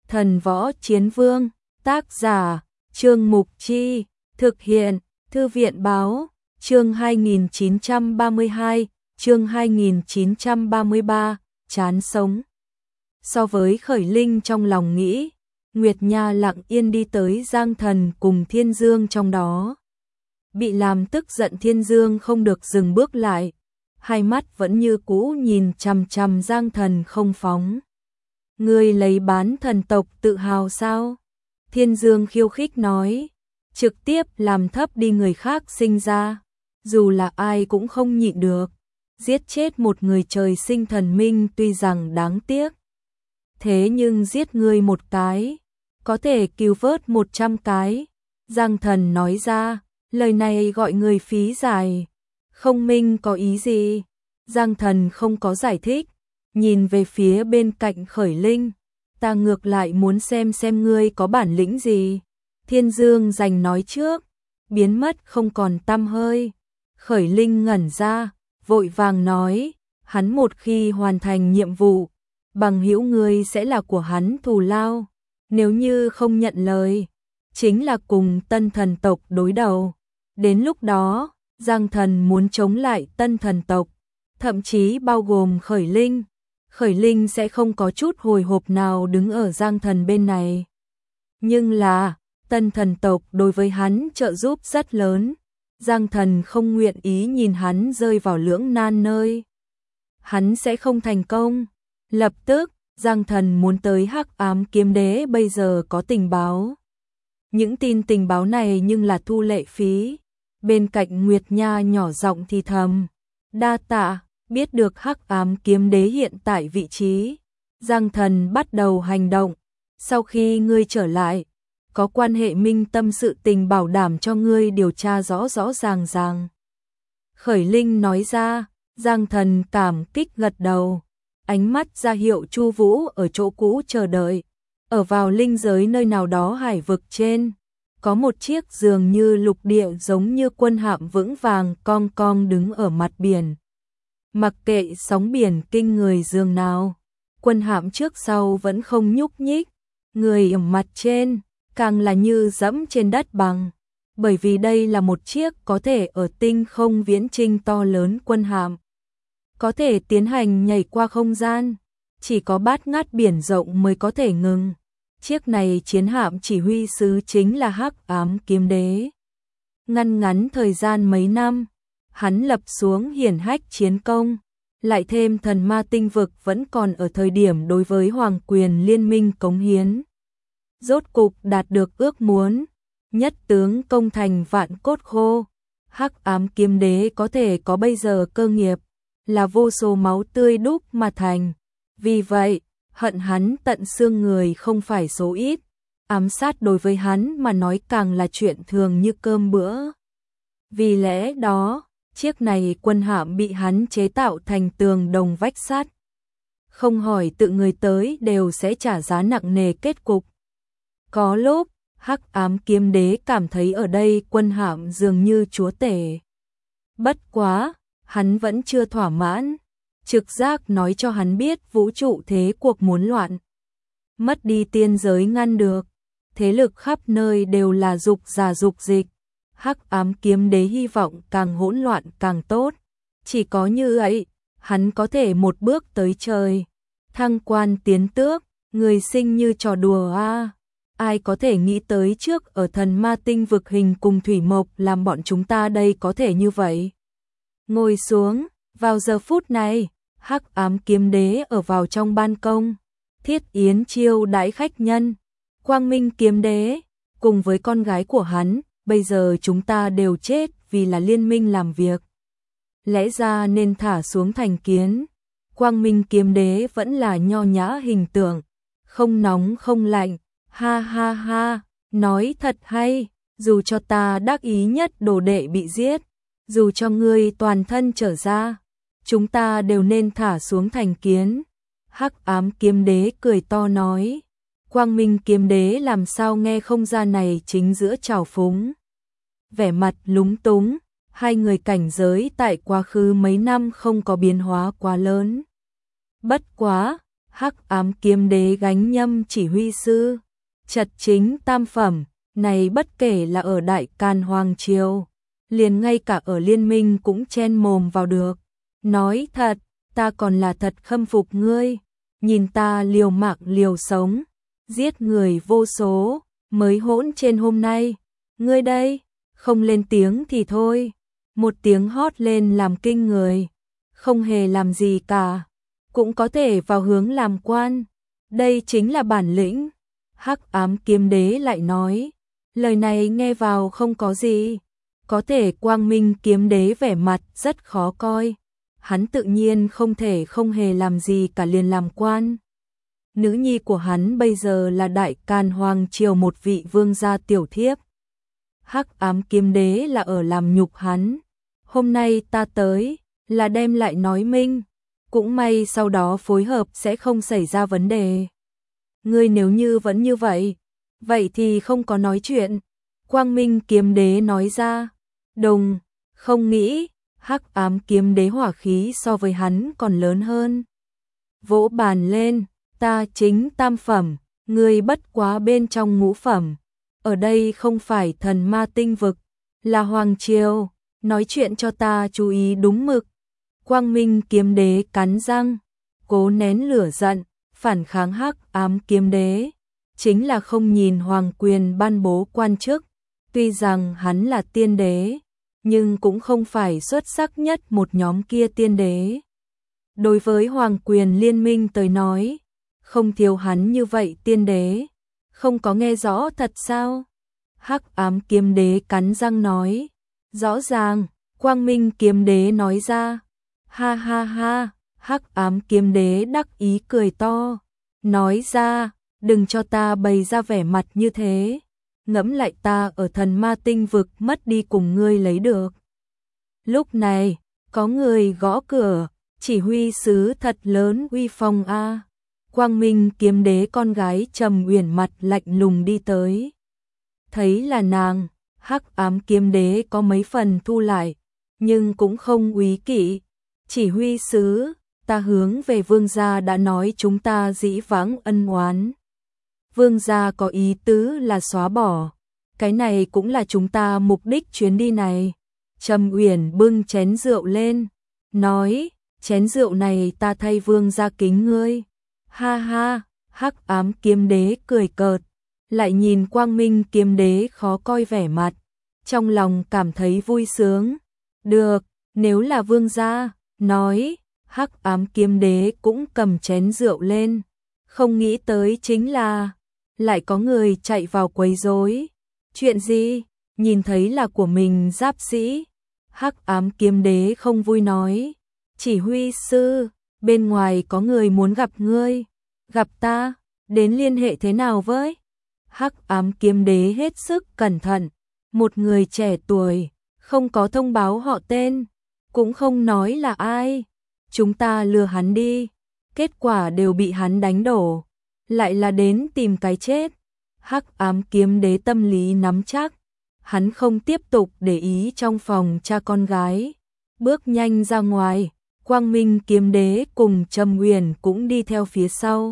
Thần Võ Chiến Vương, tác giả, Trương Mục Chi, thực hiện, Thư viện Báo, chương 2932, chương 2933, chán sống. So với Khởi Linh trong lòng nghĩ, Nguyệt Nha lặng yên đi tới Giang Thần cùng Thiên Dương trong đó. Bị làm tức giận Thiên Dương không được dừng bước lại, hai mắt vẫn như cũ nhìn chằm chằm Giang Thần không phóng. Ngươi lấy bán thần tộc tự hào sao? Thiên Dương khiêu khích nói, trực tiếp làm thấp đi người khác sinh ra, dù là ai cũng không nhịn được. Giết chết một người trời sinh thần minh tuy rằng đáng tiếc, thế nhưng giết ngươi một cái, có thể cứu vớt 100 cái. Giang Thần nói ra, lời này gọi người phí giải. Không minh có ý gì? Giang Thần không có giải thích, nhìn về phía bên cạnh Khởi Linh, ta ngược lại muốn xem ngươi có bản lĩnh gì. Thiên Dương giành nói trước, biến mất không còn tăm hơi. Khởi Linh ngẩn ra, vội vàng nói, hắn một khi hoàn thành nhiệm vụ, bằng hữu ngươi sẽ là của hắn thù lao, nếu như không nhận lời, chính là cùng Tân Thần tộc đối đầu. Đến lúc đó, Giang Thần muốn chống lại Tân Thần tộc, thậm chí bao gồm Khởi Linh. Khởi Linh sẽ không có chút hồi hộp nào đứng ở Giang Thần bên này. Nhưng là, Tân Thần tộc đối với hắn trợ giúp rất lớn. Giang Thần không nguyện ý nhìn hắn rơi vào lưỡng nan nơi. Hắn sẽ không thành công. Lập tức, Giang Thần muốn tới Hắc Ám Kiếm Đế bây giờ có tình báo. Những tình báo này nhưng là thu lệ phí. Bên cạnh Nguyệt Nha nhỏ giọng thì thầm, đa tạ, biết được Hắc Ám Kiếm Đế hiện tại vị trí. Giang Thần bắt đầu hành động. Sau khi ngươi trở lại, có quan hệ minh tâm sự tình bảo đảm cho ngươi điều tra rõ ràng. Khởi Linh nói ra, Giang Thần cảm kích gật đầu, ánh mắt ra hiệu Chu Vũ ở chỗ cũ chờ đợi. Ở vào linh giới nơi nào đó hải vực trên, có một chiếc dường như lục địa giống như quân hạm vững vàng cong cong đứng ở mặt biển. Mặc kệ sóng biển kinh người dường nào, quân hạm trước sau vẫn không nhúc nhích, người ở mặt trên càng là như dẫm trên đất bằng, bởi vì đây là một chiếc có thể ở tinh không viễn chinh to lớn quân hạm, có thể tiến hành nhảy qua không gian, chỉ có bát ngát biển rộng mới có thể ngừng. Chiếc này chiến hạm chỉ huy sứ chính là Hắc Ám Kiếm Đế. Ngắn thời gian mấy năm, hắn lập xuống hiển hách chiến công, lại thêm thần ma tinh vực vẫn còn ở thời điểm đối với hoàng quyền liên minh cống hiến. Rốt cục đạt được ước muốn, nhất tướng công thành vạn cốt khô. Hắc Ám Kiếm Đế có thể có bây giờ cơ nghiệp, là vô số máu tươi đúc mà thành. Vì vậy, hận hắn tận xương người không phải số ít, ám sát đối với hắn mà nói càng là chuyện thường như cơm bữa. Vì lẽ đó, chiếc này quân hạm bị hắn chế tạo thành tường đồng vách sắt. Không hỏi tự người tới đều sẽ trả giá nặng nề kết cục. Có lúc, Hắc Ám Kiếm Đế cảm thấy ở đây quân hạm dường như chúa tể. Bất quá, hắn vẫn chưa thỏa mãn. Trực giác nói cho hắn biết vũ trụ thế cuộc muốn loạn. Mất đi tiên giới ngăn được. Thế lực khắp nơi đều là dục giả dục dịch. Hắc Ám Kiếm Đế hy vọng càng hỗn loạn càng tốt. Chỉ có như vậy, hắn có thể một bước tới trời. Thăng quan tiến tước, người sinh như trò đùa a. Ai có thể nghĩ tới trước ở thần ma tinh vực hình cùng thủy mộc làm bọn chúng ta đây có thể như vậy. Ngồi xuống, vào giờ phút này, Hắc Ám Kiếm Đế ở vào trong ban công, thiết yến chiêu đãi khách nhân. Quang Minh Kiếm Đế, cùng với con gái của hắn, bây giờ chúng ta đều chết vì là liên minh làm việc. Lẽ ra nên thả xuống thành kiến. Quang Minh Kiếm Đế vẫn là nho nhã hình tượng, không nóng không lạnh, ha ha ha, nói thật hay, dù cho ta đắc ý nhất đồ đệ bị giết, dù cho ngươi toàn thân trở ra, chúng ta đều nên thả xuống thành kiến. Hắc Ám Kiếm Đế cười to nói. Quang Minh Kiếm Đế làm sao nghe không ra này chính giữa trào phúng. Vẻ mặt lúng túng, hai người cảnh giới tại quá khứ mấy năm không có biến hóa quá lớn. Bất quá, Hắc ám kiếm đế gánh nhâm chỉ huy sư, chật chính tam phẩm, này bất kể là ở Đại Càn Hoàng Triều, liền ngay cả ở liên minh cũng chen mồm vào được. Nói thật, ta còn là thật khâm phục ngươi, nhìn ta liều mạng liều sống, giết người vô số, mới hỗn trên hôm nay. Ngươi đây, không lên tiếng thì thôi, một tiếng hót lên làm kinh người, không hề làm gì cả, cũng có thể vào hướng làm quan, đây chính là bản lĩnh. Hắc ám kiếm đế lại nói, lời này nghe vào không có gì, có thể quang minh kiếm đế vẻ mặt rất khó coi, hắn tự nhiên không thể không hề làm gì cả liền làm quan. Nữ nhi của hắn bây giờ là Đại Càn Hoàng Triều một vị vương gia tiểu thiếp. Hắc ám kiếm đế là ở làm nhục hắn, hôm nay ta tới là đem lại nói minh, cũng may sau đó phối hợp sẽ không xảy ra vấn đề. Ngươi nếu như vẫn như vậy thì không có nói chuyện. Quang minh kiếm đế nói ra. Đùng, không nghĩ, hắc ám kiếm đế hỏa khí so với hắn còn lớn hơn. Vỗ bàn lên, ta chính tam phẩm, ngươi bất quá bên trong ngũ phẩm. Ở đây không phải thần ma tinh vực, là Hoàng Triều, nói chuyện cho ta chú ý đúng mực. Quang minh kiếm đế cắn răng, cố nén lửa giận, phản kháng hắc ám kiếm đế, chính là không nhìn hoàng quyền ban bố quan chức. Tuy rằng hắn là tiên đế, nhưng cũng không phải xuất sắc nhất một nhóm kia tiên đế. Đối với hoàng quyền liên minh tới nói, không thiếu hắn như vậy tiên đế, không có nghe rõ thật sao? Hắc ám kiếm đế cắn răng nói, rõ ràng. Quang minh kiếm đế nói ra, ha ha ha. Hắc ám kiếm đế đắc ý cười to, nói ra, đừng cho ta bày ra vẻ mặt như thế, ngẫm lại ta ở thần ma tinh vực mất đi cùng ngươi lấy được. Lúc này, có người gõ cửa, chỉ huy sứ thật lớn uy phong a. Quang minh kiếm đế con gái Trầm Uyển mặt lạnh lùng đi tới. Thấy là nàng, hắc ám kiếm đế có mấy phần thu lại, nhưng cũng không úy kỵ. Chỉ huy sứ, ta hướng về vương gia đã nói chúng ta dĩ vãng ân oán. Vương gia có ý tứ là xóa bỏ, cái này cũng là chúng ta mục đích chuyến đi này. Trầm Uyển bưng chén rượu lên, nói, chén rượu này ta thay vương gia kính ngươi. Ha ha, hắc ám kiếm đế cười cợt, lại nhìn quang minh kiếm đế khó coi vẻ mặt, trong lòng cảm thấy vui sướng. Được, nếu là vương gia, nói, hắc ám kiếm đế cũng cầm chén rượu lên, không nghĩ tới chính là, lại có người chạy vào quấy rối. Chuyện gì? Nhìn thấy là của mình giáp sĩ. Hắc ám kiếm đế không vui nói, chỉ huy sư, bên ngoài có người muốn gặp ngươi. Gặp ta, đến liên hệ thế nào với? Hắc ám kiếm đế hết sức cẩn thận, một người trẻ tuổi, không có thông báo họ tên, cũng không nói là ai. Chúng ta lừa hắn đi, kết quả đều bị hắn đánh đổ, lại là đến tìm cái chết. Hắc ám kiếm đế tâm lý nắm chắc, hắn không tiếp tục để ý trong phòng cha con gái, bước nhanh ra ngoài. Quang minh kiếm đế cùng Trầm Uyển cũng đi theo phía sau.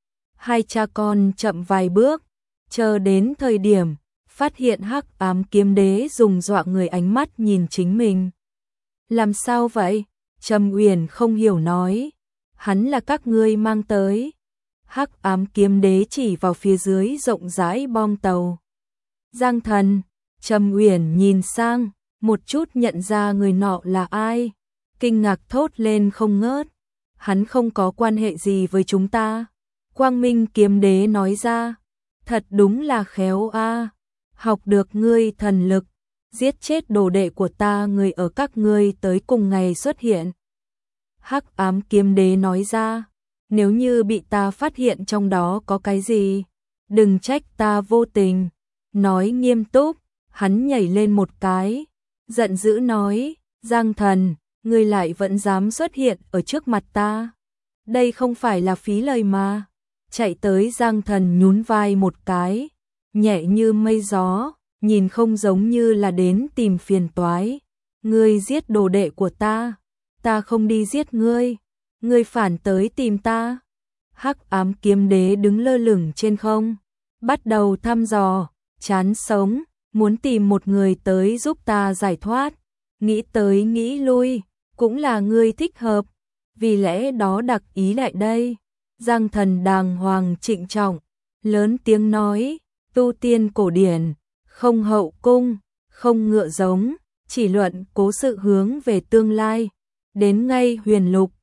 Hai cha con chậm vài bước, chờ đến thời điểm phát hiện hắc ám kiếm đế dùng dọa người ánh mắt nhìn chính mình. Làm sao vậy? Trầm Uyển không hiểu nói, hắn là các ngươi mang tới. Hắc ám kiếm đế chỉ vào phía dưới rộng rãi bong tàu. Giang Thần. Trầm Uyển nhìn sang, một chút nhận ra người nọ là ai, kinh ngạc thốt lên không ngớt. Hắn không có quan hệ gì với chúng ta. Quang minh kiếm đế nói ra, thật đúng là khéo a, học được ngươi thần lực, giết chết đồ đệ của ta, người ở các ngươi tới cùng ngày xuất hiện. Hắc ám kiếm đế nói ra, nếu như bị ta phát hiện trong đó có cái gì, đừng trách ta vô tình. Nói nghiêm túc, hắn nhảy lên một cái, giận dữ nói, Giang Thần, ngươi lại vẫn dám xuất hiện ở trước mặt ta. Đây không phải là phí lời mà. Chạy tới Giang Thần nhún vai một cái, nhẹ như mây gió, nhìn không giống như là đến tìm phiền toái. Ngươi giết đồ đệ của ta không đi giết ngươi, ngươi phản tới tìm ta. Hắc ám kiếm đế đứng lơ lửng trên không, bắt đầu thăm dò, chán sống, muốn tìm một người tới giúp ta giải thoát. Nghĩ tới nghĩ lui, cũng là người thích hợp, vì lẽ đó đặc ý lại đây. Giang Thần đàng hoàng trịnh trọng, lớn tiếng nói, tu tiên cổ điển, không hậu cung, không ngựa giống, chỉ luận cố sự hướng về tương lai. Đến ngay huyền lục,